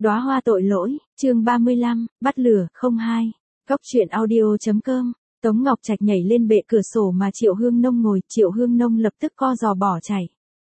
Đóa hoa tội lỗi, chương 35, bắt lửa, 02. Góc truyện audio.com. Tống Ngọc Trạch nhảy lên bệ cửa sổ mà Triệu Hương Nông ngồi, Triệu Hương Nông lập tức co giò bỏ chạy.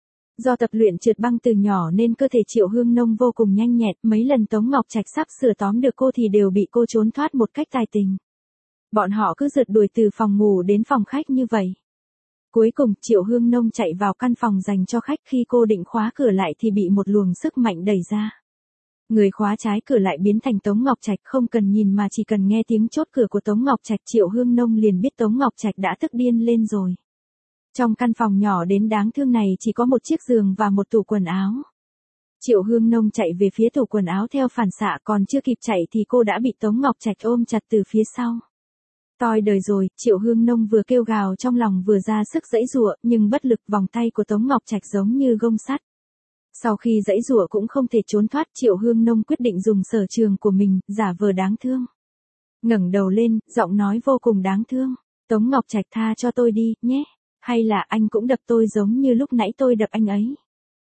Do tập luyện trượt băng từ nhỏ nên cơ thể Triệu Hương Nông vô cùng nhanh nhẹn, mấy lần Tống Ngọc Trạch sắp sửa tóm được cô thì đều bị cô trốn thoát một cách tài tình. Bọn họ cứ rượt đuổi từ phòng ngủ đến phòng khách như vậy. Cuối cùng, Triệu Hương Nông chạy vào căn phòng dành cho khách, khi cô định khóa cửa lại thì bị một luồng sức mạnh đẩy ra. Người khóa trái cửa lại biến thành Tống Ngọc Trạch, không cần nhìn mà chỉ cần nghe tiếng chốt cửa của Tống Ngọc Trạch, Triệu Hương Nông liền biết Tống Ngọc Trạch đã tức điên lên rồi. Trong căn phòng nhỏ đến đáng thương này chỉ có một chiếc giường và một tủ quần áo. Triệu Hương Nông chạy về phía tủ quần áo theo phản xạ, còn chưa kịp chạy thì cô đã bị Tống Ngọc Trạch ôm chặt từ phía sau. Toi đời rồi, Triệu Hương Nông vừa kêu gào trong lòng vừa ra sức giãy giụa, nhưng bất lực, vòng tay của Tống Ngọc Trạch giống như gông sắt. Sau khi giãy giụa cũng không thể trốn thoát, Triệu Hương Nông quyết định dùng sở trường của mình, giả vờ đáng thương. Ngẩng đầu lên, giọng nói vô cùng đáng thương. Tống Ngọc Trạch, tha cho tôi đi, nhé. Hay là anh cũng đập tôi giống như lúc nãy tôi đập anh ấy.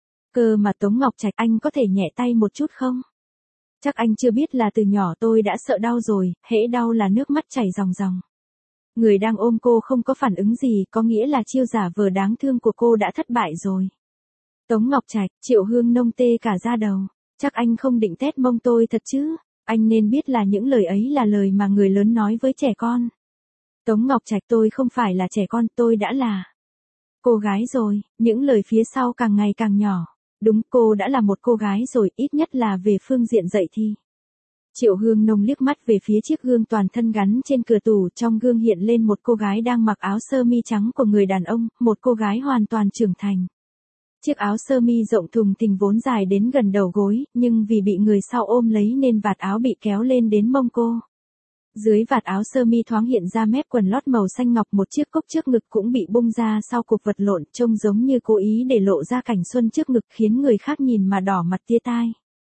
Cơ mà Tống Ngọc Trạch, anh có thể nhẹ tay một chút không? Chắc anh chưa biết là từ nhỏ tôi đã sợ đau rồi, hễ đau là nước mắt chảy ròng ròng. Người đang ôm cô không có phản ứng gì, có nghĩa là chiêu giả vờ đáng thương của cô đã thất bại rồi. Tống Ngọc Trạch, Triệu Hương Nông tê cả da đầu. Chắc anh không định tét mông tôi thật chứ? Anh nên biết là những lời ấy là lời mà người lớn nói với trẻ con. Tống Ngọc Trạch, tôi không phải là trẻ con, tôi đã là cô gái rồi. Những lời phía sau càng ngày càng nhỏ. Đúng, cô đã là một cô gái rồi, ít nhất là về phương diện dậy thì. Triệu Hương Nông liếc mắt về phía chiếc gương toàn thân gắn trên cửa tủ, trong gương hiện lên một cô gái đang mặc áo sơ mi trắng của người đàn ông, một cô gái hoàn toàn trưởng thành. Chiếc áo sơ mi rộng thùng thình vốn dài đến gần đầu gối, nhưng vì bị người sau ôm lấy nên vạt áo bị kéo lên đến mông cô. Dưới vạt áo sơ mi thoáng hiện ra mép quần lót màu xanh ngọc, một chiếc cúc trước ngực cũng bị bung ra sau cuộc vật lộn, trông giống như cố ý để lộ ra cảnh xuân trước ngực, khiến người khác nhìn mà đỏ mặt tía tai.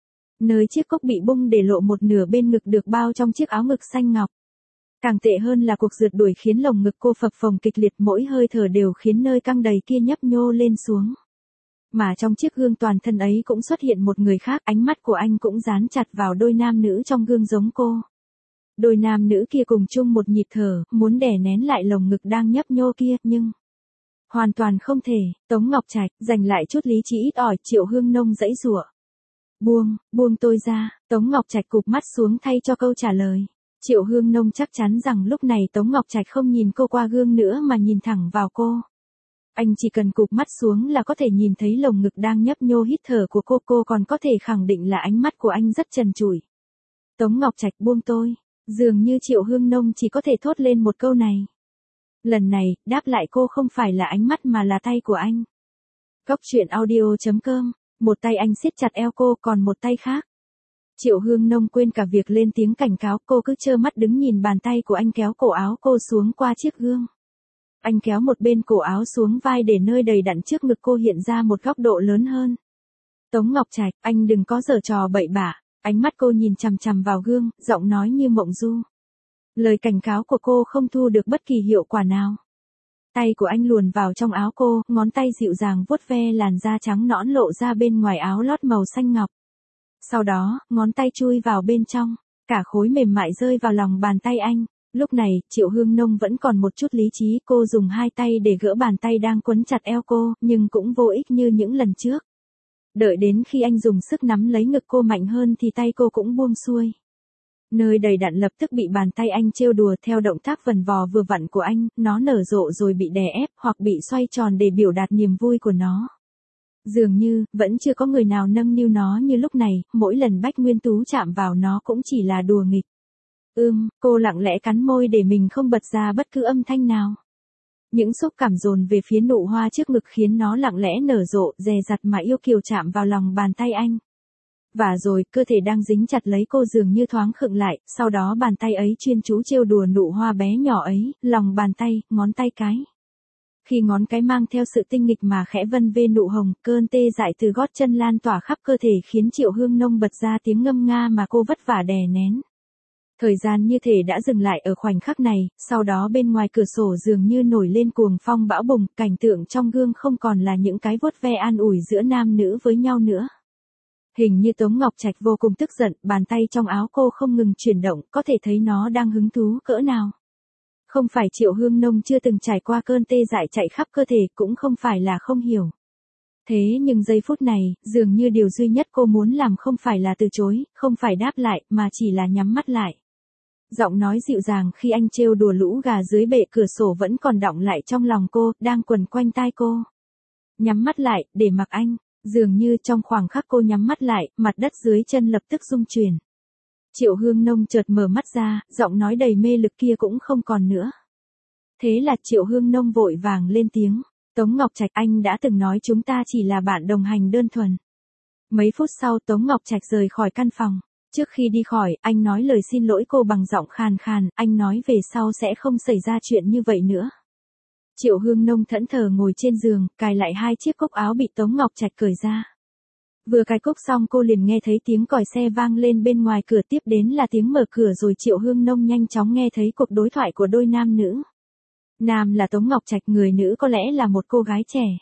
Nơi chiếc cúc bị bung để lộ một nửa bên ngực được bao trong chiếc áo ngực xanh ngọc. Càng tệ hơn là cuộc rượt đuổi khiến lồng ngực cô phập phồng kịch liệt, mỗi hơi thở đều khiến nơi căng đầy kia nhấp nhô lên xuống. Mà trong chiếc gương toàn thân ấy cũng xuất hiện một người khác, ánh mắt của anh cũng dán chặt vào đôi nam nữ trong gương giống cô. Đôi nam nữ kia cùng chung một nhịp thở, muốn đè nén lại lồng ngực đang nhấp nhô kia, nhưng hoàn toàn không thể. Tống Ngọc Trạch, giành lại chút lý trí ít ỏi, Triệu Hương Nông giãy giụa. Buông tôi ra. Tống Ngọc Trạch cụp mắt xuống thay cho câu trả lời. Triệu Hương Nông chắc chắn rằng lúc này Tống Ngọc Trạch không nhìn cô qua gương nữa mà nhìn thẳng vào cô. Anh chỉ cần cụp mắt xuống là có thể nhìn thấy lồng ngực đang nhấp nhô hít thở của cô còn có thể khẳng định là ánh mắt của anh rất trần trụi. Tống Ngọc Trạch, buông tôi. Dường như Triệu Hương Nông chỉ có thể thốt lên một câu này. Lần này, đáp lại cô không phải là ánh mắt mà là tay của anh. Góc truyện audio.com. Một tay anh siết chặt eo cô, còn một tay khác. Triệu Hương Nông quên cả việc lên tiếng cảnh cáo, cô cứ trơ mắt đứng nhìn bàn tay của anh kéo cổ áo cô xuống qua chiếc gương. Anh kéo một bên cổ áo xuống vai để nơi đầy đặn trước ngực cô hiện ra một góc độ lớn hơn. Tống Ngọc Trạch, anh đừng có giở trò bậy bạ. Ánh mắt cô nhìn chằm chằm vào gương, giọng nói như mộng du. Lời cảnh cáo của cô không thu được bất kỳ hiệu quả nào. Tay của anh luồn vào trong áo cô, ngón tay dịu dàng vuốt ve làn da trắng nõn lộ ra bên ngoài áo lót màu xanh ngọc. Sau đó, ngón tay chui vào bên trong, cả khối mềm mại rơi vào lòng bàn tay anh. Lúc này, Triệu Hương Nông vẫn còn một chút lý trí, cô dùng hai tay để gỡ bàn tay đang quấn chặt eo cô, nhưng cũng vô ích như những lần trước. Đợi đến khi anh dùng sức nắm lấy ngực cô mạnh hơn thì tay cô cũng buông xuôi. Nơi đầy đặn lập tức bị bàn tay anh trêu đùa, theo động tác vần vò vừa vặn của anh, nó nở rộ rồi bị đè ép hoặc bị xoay tròn để biểu đạt niềm vui của nó. Dường như, vẫn chưa có người nào nâng niu nó như lúc này, mỗi lần Bách Nguyên Tú chạm vào nó cũng chỉ là đùa nghịch. Cô lặng lẽ cắn môi để mình không bật ra bất cứ âm thanh nào. Những xúc cảm dồn về phía nụ hoa trước ngực khiến nó lặng lẽ nở rộ, dè dặt mà yêu kiều chạm vào lòng bàn tay anh. Và rồi, cơ thể đang dính chặt lấy cô dường như thoáng khựng lại, sau đó bàn tay ấy chuyên chú trêu đùa nụ hoa bé nhỏ ấy, lòng bàn tay, ngón tay cái. Khi ngón cái mang theo sự tinh nghịch mà khẽ vân vê nụ hồng, cơn tê dại từ gót chân lan tỏa khắp cơ thể khiến Triệu Hương Nông bật ra tiếng ngâm nga mà cô vất vả đè nén. Thời gian như thể đã dừng lại ở khoảnh khắc này, sau đó bên ngoài cửa sổ dường như nổi lên cuồng phong bão bùng, cảnh tượng trong gương không còn là những cái vuốt ve an ủi giữa nam nữ với nhau nữa. Hình như Tống Ngọc Trạch vô cùng tức giận, bàn tay trong áo cô không ngừng chuyển động, có thể thấy nó đang hứng thú cỡ nào. Không phải Triệu Hương Nông chưa từng trải qua cơn tê dại chạy khắp cơ thể, cũng không phải là không hiểu. Thế nhưng giây phút này, dường như điều duy nhất cô muốn làm không phải là từ chối, không phải đáp lại, mà chỉ là nhắm mắt lại. Giọng nói dịu dàng khi anh trêu đùa lũ gà dưới bệ cửa sổ vẫn còn đọng lại trong lòng cô, đang quần quanh tai cô. Nhắm mắt lại, để mặc anh. Dường như trong khoảng khắc cô nhắm mắt lại, mặt đất dưới chân lập tức rung chuyển. Triệu Hương Nông chợt mở mắt ra, giọng nói đầy mê lực kia cũng không còn nữa. Thế là Triệu Hương Nông vội vàng lên tiếng. Tống Ngọc Trạch, anh đã từng nói chúng ta chỉ là bạn đồng hành đơn thuần. Mấy phút sau Tống Ngọc Trạch rời khỏi căn phòng. Trước khi đi khỏi, anh nói lời xin lỗi cô bằng giọng khàn khàn, anh nói về sau sẽ không xảy ra chuyện như vậy nữa. Triệu Hương Nông thẫn thờ ngồi trên giường, cài lại 2 chiếc cúc áo bị Tống Ngọc Trạch cởi ra. Vừa cài cúc xong cô liền nghe thấy tiếng còi xe vang lên bên ngoài cửa, tiếp đến là tiếng mở cửa, rồi Triệu Hương Nông nhanh chóng nghe thấy cuộc đối thoại của đôi nam nữ. Nam là Tống Ngọc Trạch, người nữ có lẽ là một cô gái trẻ.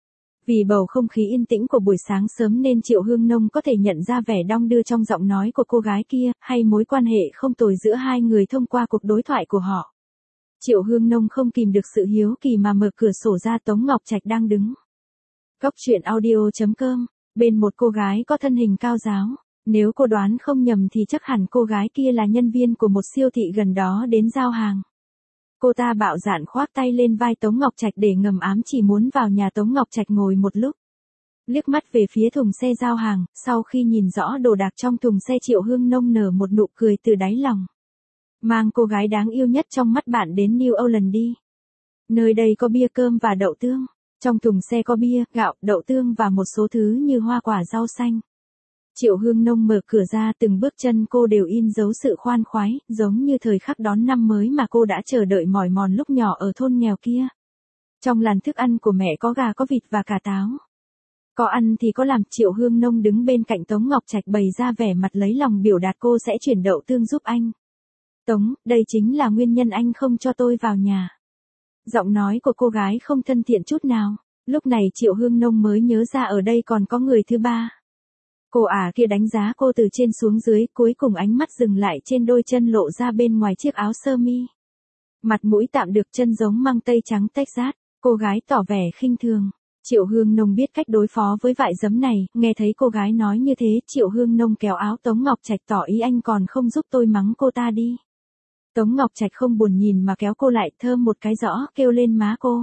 Vì bầu không khí yên tĩnh của buổi sáng sớm nên Triệu Hương Nông có thể nhận ra vẻ đong đưa trong giọng nói của cô gái kia, hay mối quan hệ không tồi giữa hai người thông qua cuộc đối thoại của họ. Triệu Hương Nông không kìm được sự hiếu kỳ mà mở cửa sổ ra, Tống Ngọc Trạch đang đứng. Góc truyện audio.com, bên một cô gái có thân hình cao ráo. Nếu cô đoán không nhầm thì chắc hẳn cô gái kia là nhân viên của một siêu thị gần đó đến giao hàng. Cô ta bạo dạn khoác tay lên vai Tống Ngọc Trạch để ngầm ám chỉ muốn vào nhà Tống Ngọc Trạch ngồi một lúc. Liếc mắt về phía thùng xe giao hàng, sau khi nhìn rõ đồ đạc trong thùng xe, Triệu Hương Nông nở một nụ cười từ đáy lòng. Mang cô gái đáng yêu nhất trong mắt bạn đến New Orleans đi. Nơi đây có bia, cơm và đậu tương. Trong thùng xe có bia, gạo, đậu tương và một số thứ như hoa quả, rau xanh. Triệu Hương Nông mở cửa ra, từng bước chân cô đều in dấu sự khoan khoái, giống như thời khắc đón năm mới mà cô đã chờ đợi mỏi mòn lúc nhỏ ở thôn nghèo kia. Trong làn thức ăn của mẹ có gà, có vịt và cả táo. Có ăn thì có làm. Triệu Hương Nông đứng bên cạnh Tống Ngọc Trạch bày ra vẻ mặt lấy lòng biểu đạt cô sẽ chuyển đậu tương giúp anh. Tống, đây chính là nguyên nhân anh không cho tôi vào nhà. Giọng nói của cô gái không thân thiện chút nào. Lúc này Triệu Hương Nông mới nhớ ra ở đây còn có người thứ ba. Cô ả kia đánh giá cô từ trên xuống dưới, cuối cùng ánh mắt dừng lại trên đôi chân lộ ra bên ngoài chiếc áo sơ mi. Mặt mũi tạm được, chân giống măng tây trắng Texas. Cô gái tỏ vẻ khinh thường. Triệu Hương Nông biết cách đối phó với vại giấm này, nghe thấy cô gái nói như thế, Triệu Hương Nông kéo áo Tống Ngọc Trạch tỏ ý anh còn không giúp tôi mắng cô ta đi. Tống Ngọc Trạch không buồn nhìn mà kéo cô lại, thơm một cái rõ, kêu lên má cô.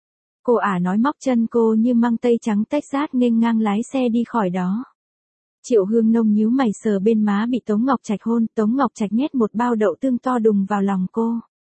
Cô ả nói móc chân cô như măng tây trắng Texas, nghênh ngang lái xe đi khỏi đó. Triệu Hương Nông nhíu mày sờ bên má bị Tống Ngọc Trạch hôn, Tống Ngọc Trạch nhét một bao đậu tương to đùng vào lòng cô.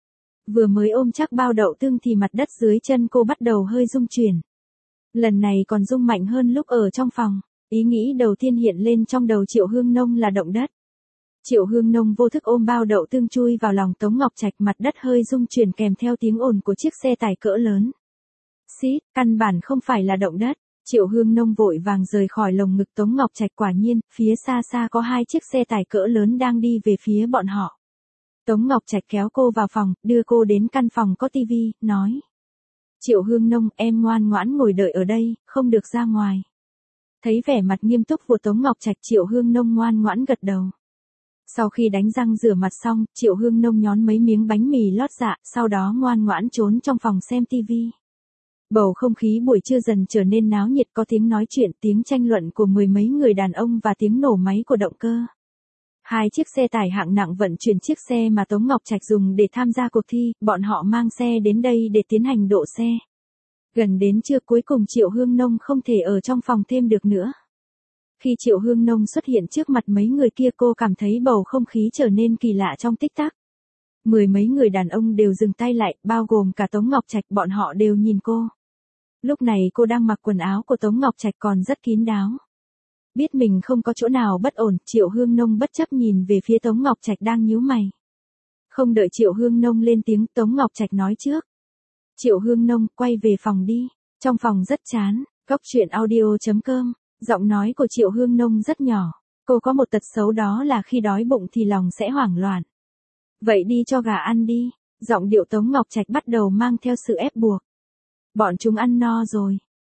Vừa mới ôm chắc bao đậu tương thì mặt đất dưới chân cô bắt đầu hơi rung chuyển. Lần này còn rung mạnh hơn lúc ở trong phòng. Ý nghĩ đầu tiên hiện lên trong đầu Triệu Hương Nông là động đất. Triệu Hương Nông vô thức ôm bao đậu tương chui vào lòng Tống Ngọc Trạch, mặt đất hơi rung chuyển kèm theo tiếng ồn của chiếc xe tải cỡ lớn. Xít, căn bản không phải là động đất. Triệu Hương Nông vội vàng rời khỏi lồng ngực Tống Ngọc Trạch, quả nhiên, phía xa xa có 2 chiếc xe tải cỡ lớn đang đi về phía bọn họ. Tống Ngọc Trạch kéo cô vào phòng, đưa cô đến căn phòng có tivi, nói. Triệu Hương Nông, em ngoan ngoãn ngồi đợi ở đây, không được ra ngoài. Thấy vẻ mặt nghiêm túc của Tống Ngọc Trạch, Triệu Hương Nông ngoan ngoãn gật đầu. Sau khi đánh răng rửa mặt xong, Triệu Hương Nông nhón mấy miếng bánh mì lót dạ, sau đó ngoan ngoãn trốn trong phòng xem tivi. Bầu không khí buổi trưa dần trở nên náo nhiệt, có tiếng nói chuyện, tiếng tranh luận của 10 mấy người đàn ông và tiếng nổ máy của động cơ. 2 chiếc xe tải hạng nặng vận chuyển chiếc xe mà Tống Ngọc Trạch dùng để tham gia cuộc thi, bọn họ mang xe đến đây để tiến hành độ xe. Gần đến trưa cuối cùng Triệu Hương Nông không thể ở trong phòng thêm được nữa. Khi Triệu Hương Nông xuất hiện trước mặt mấy người kia, cô cảm thấy bầu không khí trở nên kỳ lạ trong tích tắc. 10 mấy người đàn ông đều dừng tay lại, bao gồm cả Tống Ngọc Trạch, bọn họ đều nhìn cô. Lúc này cô đang mặc quần áo của Tống Ngọc Trạch còn rất kín đáo. Biết mình không có chỗ nào bất ổn, Triệu Hương Nông bất chấp nhìn về phía Tống Ngọc Trạch đang nhíu mày. Không đợi Triệu Hương Nông lên tiếng, Tống Ngọc Trạch nói trước. Triệu Hương Nông, quay về phòng đi. Trong phòng rất chán. Góc truyện audio.com. Giọng nói của Triệu Hương Nông rất nhỏ. Cô có một tật xấu, đó là khi đói bụng thì lòng sẽ hoảng loạn. Vậy đi cho gà ăn đi. Giọng điệu Tống Ngọc Trạch bắt đầu mang theo sự ép buộc. Bọn chúng ăn no rồi.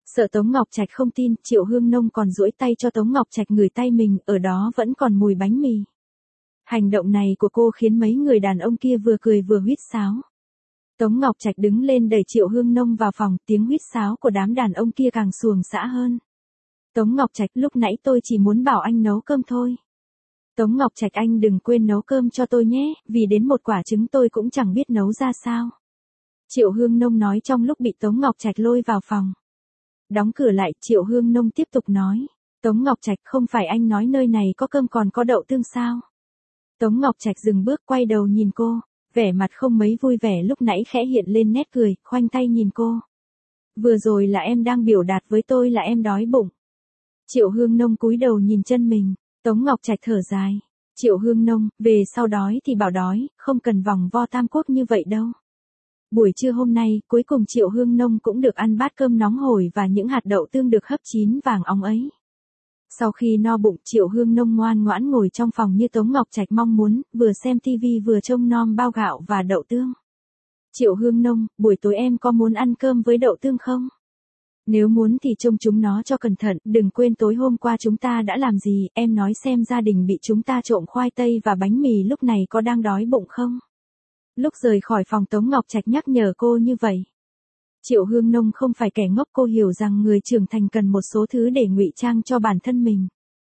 Sợ Tống Ngọc Trạch không tin, Triệu Hương Nông còn duỗi tay cho Tống Ngọc Trạch ngửi tay mình, ở đó vẫn còn mùi bánh mì. Hành động này của cô khiến mấy người đàn ông kia vừa cười vừa huýt sáo. Tống Ngọc Trạch đứng lên đẩy Triệu Hương Nông vào phòng, tiếng huýt sáo của đám đàn ông kia càng xuồng xã hơn. Tống Ngọc Trạch, lúc nãy tôi chỉ muốn bảo anh nấu cơm thôi. Tống Ngọc Trạch, anh đừng quên nấu cơm cho tôi nhé, vì đến một quả trứng tôi cũng chẳng biết nấu ra sao. Triệu Hương Nông nói trong lúc bị Tống Ngọc Trạch lôi vào phòng. Đóng cửa lại, Triệu Hương Nông tiếp tục nói. Tống Ngọc Trạch, không phải anh nói nơi này có cơm còn có đậu tương sao? Tống Ngọc Trạch dừng bước quay đầu nhìn cô, vẻ mặt không mấy vui vẻ lúc nãy khẽ hiện lên nét cười, khoanh tay nhìn cô. Vừa rồi là em đang biểu đạt với tôi là em đói bụng. Triệu Hương Nông cúi đầu nhìn chân mình, Tống Ngọc Trạch thở dài. Triệu Hương Nông, về sau đói thì bảo đói, không cần vòng vo tam quốc như vậy đâu. Buổi trưa hôm nay, cuối cùng Triệu Hương Nông cũng được ăn bát cơm nóng hổi và những hạt đậu tương được hấp chín vàng óng ấy. Sau khi no bụng, Triệu Hương Nông ngoan ngoãn ngồi trong phòng như Tống Ngọc Trạch mong muốn, vừa xem tivi vừa trông nom bao gạo và đậu tương. Triệu Hương Nông, buổi tối em có muốn ăn cơm với đậu tương không? Nếu muốn thì trông chúng nó cho cẩn thận, đừng quên tối hôm qua chúng ta đã làm gì, em nói xem gia đình bị chúng ta trộm khoai tây và bánh mì lúc này có đang đói bụng không? Lúc rời khỏi phòng Tống Ngọc Trạch nhắc nhở cô như vậy. Triệu Hương Nông không phải kẻ ngốc, cô hiểu rằng người trưởng thành cần một số thứ để ngụy trang cho bản thân mình.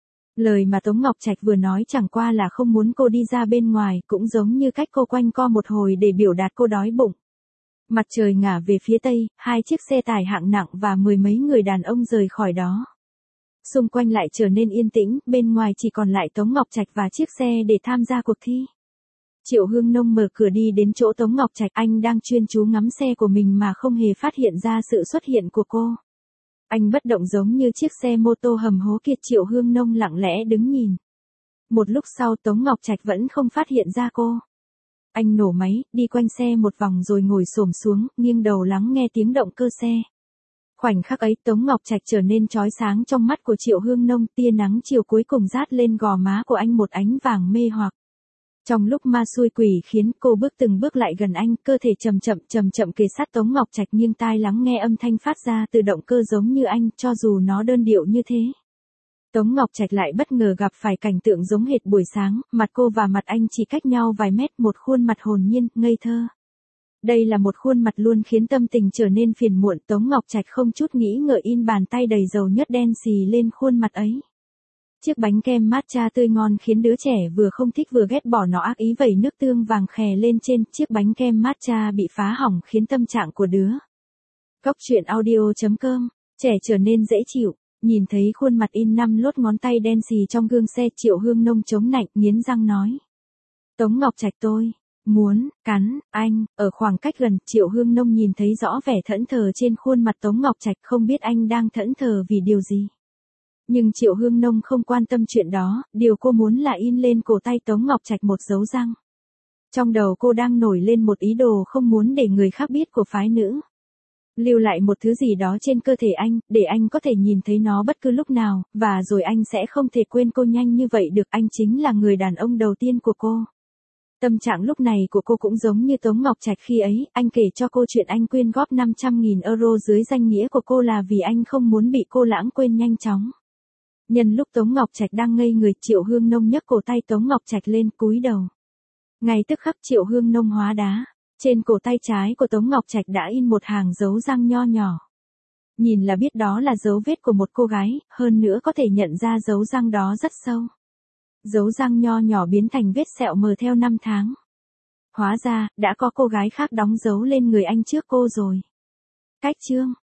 Lời mà Tống Ngọc Trạch vừa nói chẳng qua là không muốn cô đi ra bên ngoài, cũng giống như cách cô quanh co một hồi để biểu đạt cô đói bụng. Mặt trời ngả về phía tây, 2 chiếc xe tải hạng nặng và 10 mấy người đàn ông rời khỏi đó. Xung quanh lại trở nên yên tĩnh, bên ngoài chỉ còn lại Tống Ngọc Trạch và chiếc xe để tham gia cuộc thi. Triệu Hương Nông mở cửa đi đến chỗ Tống Ngọc Trạch, anh đang chuyên chú ngắm xe của mình mà không hề phát hiện ra sự xuất hiện của cô. Anh bất động giống như chiếc xe mô tô hầm hố kia. Triệu Hương Nông lặng lẽ đứng nhìn. Một lúc sau Tống Ngọc Trạch vẫn không phát hiện ra cô. Anh nổ máy, đi quanh xe một vòng rồi ngồi xổm xuống, nghiêng đầu lắng nghe tiếng động cơ xe. Khoảnh khắc ấy Tống Ngọc Trạch trở nên chói sáng trong mắt của Triệu Hương Nông, tia nắng chiều cuối cùng rát lên gò má của anh một ánh vàng mê hoặc. Trong lúc ma xui quỷ khiến, cô bước từng bước lại gần anh, cơ thể chậm chậm kề sát Tống Ngọc Trạch, nghiêng tai lắng nghe âm thanh phát ra từ động cơ giống như anh, cho dù nó đơn điệu như thế. Tống Ngọc Trạch lại bất ngờ gặp phải cảnh tượng giống hệt buổi sáng, mặt cô và mặt anh chỉ cách nhau vài mét, một khuôn mặt hồn nhiên, ngây thơ. Đây là một khuôn mặt luôn khiến tâm tình trở nên phiền muộn. Tống Ngọc Trạch không chút nghĩ ngợi in bàn tay đầy dầu nhất đen xì lên khuôn mặt ấy. Chiếc bánh kem matcha tươi ngon khiến đứa trẻ vừa không thích vừa ghét bỏ nó ác ý vẩy nước tương vàng khè lên trên. Chiếc bánh kem matcha bị phá hỏng khiến tâm trạng của đứa Cóc truyện audio.com trẻ trở nên dễ chịu. Nhìn thấy khuôn mặt in 5 lốt ngón tay đen xì trong gương xe, Triệu Hương Nông chống nạnh nghiến răng nói. Tống Ngọc Trạch, tôi muốn cắn anh. Ở khoảng cách gần, Triệu Hương Nông nhìn thấy rõ vẻ thẫn thờ trên khuôn mặt Tống Ngọc Trạch, không biết anh đang thẫn thờ vì điều gì. Nhưng Triệu Hương Nông không quan tâm chuyện đó, điều cô muốn là in lên cổ tay Tống Ngọc Trạch một dấu răng. Trong đầu cô đang nổi lên một ý đồ không muốn để người khác biết của phái nữ. Lưu lại một thứ gì đó trên cơ thể anh, để anh có thể nhìn thấy nó bất cứ lúc nào, và rồi anh sẽ không thể quên cô nhanh như vậy được. Anh chính là người đàn ông đầu tiên của cô. Tâm trạng lúc này của cô cũng giống như Tống Ngọc Trạch khi ấy, anh kể cho cô chuyện anh quyên góp 500.000 euro dưới danh nghĩa của cô là vì anh không muốn bị cô lãng quên nhanh chóng. Nhân lúc Tống Ngọc Trạch đang ngây người, Triệu Hương Nông nhấc cổ tay Tống Ngọc Trạch lên, cúi đầu. Ngay tức khắc Triệu Hương Nông hóa đá. Trên cổ tay trái của Tống Ngọc Trạch đã in một hàng dấu răng nho nhỏ. Nhìn là biết đó là dấu vết của một cô gái, hơn nữa có thể nhận ra dấu răng đó rất sâu. Dấu răng nho nhỏ biến thành vết sẹo mờ theo năm tháng. Hóa ra, đã có cô gái khác đóng dấu lên người anh trước cô rồi. Cách chương